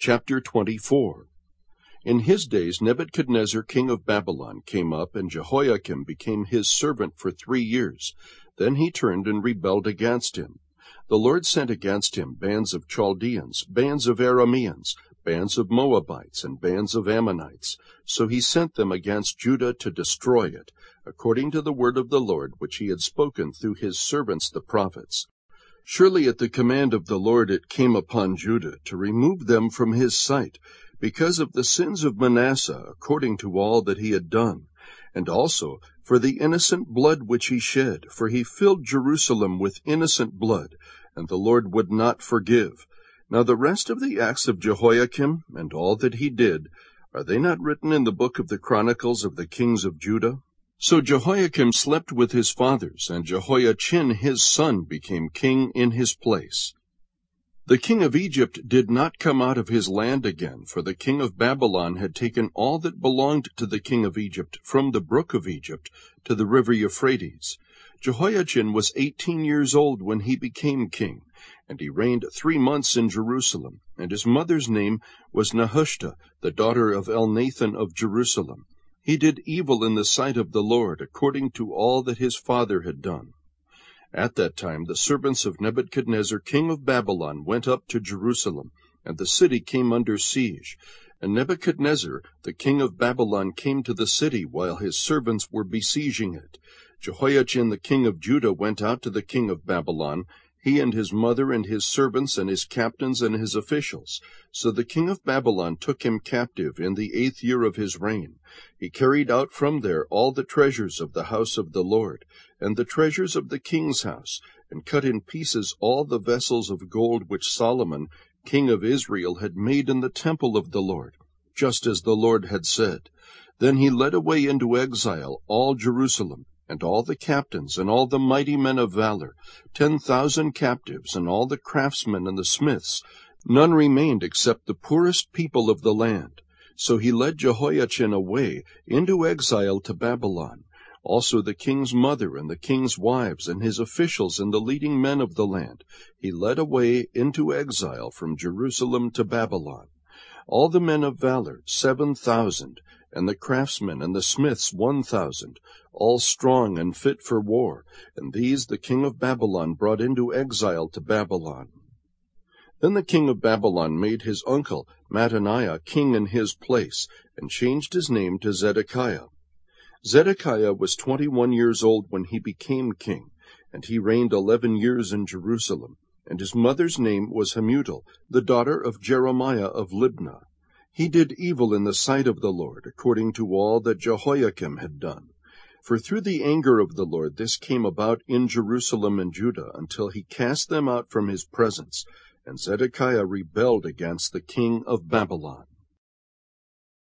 Chapter 24. In his days Nebuchadnezzar king of Babylon came up, and Jehoiakim became his servant for 3 years. Then he turned and rebelled against him. The Lord sent against him bands of Chaldeans, bands of Arameans, bands of Moabites, and bands of Ammonites. So he sent them against Judah to destroy it, according to the word of the Lord which he had spoken through his servants the prophets. Surely at the command of the Lord it came upon Judah to remove them from his sight, because of the sins of Manasseh, according to all that he had done, and also for the innocent blood which he shed, for he filled Jerusalem with innocent blood, and the Lord would not forgive. Now the rest of the acts of Jehoiakim, and all that he did, are they not written in the book of the Chronicles of the kings of Judah? So Jehoiakim slept with his fathers, and Jehoiachin his son became king in his place. The king of Egypt did not come out of his land again, for the king of Babylon had taken all that belonged to the king of Egypt from the brook of Egypt to the river Euphrates. Jehoiachin was 18 years old when he became king, and he reigned 3 months in Jerusalem, and his mother's name was Nehushta, the daughter of Elnathan of Jerusalem. He did evil in the sight of the Lord, according to all that his father had done. At that time the servants of Nebuchadnezzar king of Babylon went up to Jerusalem, and the city came under siege. And Nebuchadnezzar the king of Babylon came to the city while his servants were besieging it. Jehoiachin the king of Judah went out to the king of Babylon, he and his mother and his servants and his captains and his officials. So the king of Babylon took him captive in the 8th year of his reign. He carried out from there all the treasures of the house of the Lord, and the treasures of the king's house, and cut in pieces all the vessels of gold which Solomon, king of Israel, had made in the temple of the Lord, just as the Lord had said. Then he led away into exile all Jerusalem, and all the captains, and all the mighty men of valor, 10,000 captives, and all the craftsmen and the smiths. None remained except the poorest people of the land. So he led Jehoiachin away into exile to Babylon. Also the king's mother, and the king's wives, and his officials, and the leading men of the land, he led away into exile from Jerusalem to Babylon. All the men of valor, 7,000, and the craftsmen and the smiths 1,000, all strong and fit for war, and these the king of Babylon brought into exile to Babylon. Then the king of Babylon made his uncle Mattaniah king in his place, and changed his name to Zedekiah. Zedekiah was 21 years old when he became king, and he reigned 11 years in Jerusalem, and his mother's name was Hamutal, the daughter of Jeremiah of Libnah. He did evil in the sight of the Lord, according to all that Jehoiakim had done. For through the anger of the Lord this came about in Jerusalem and Judah, until he cast them out from his presence, and Zedekiah rebelled against the king of Babylon.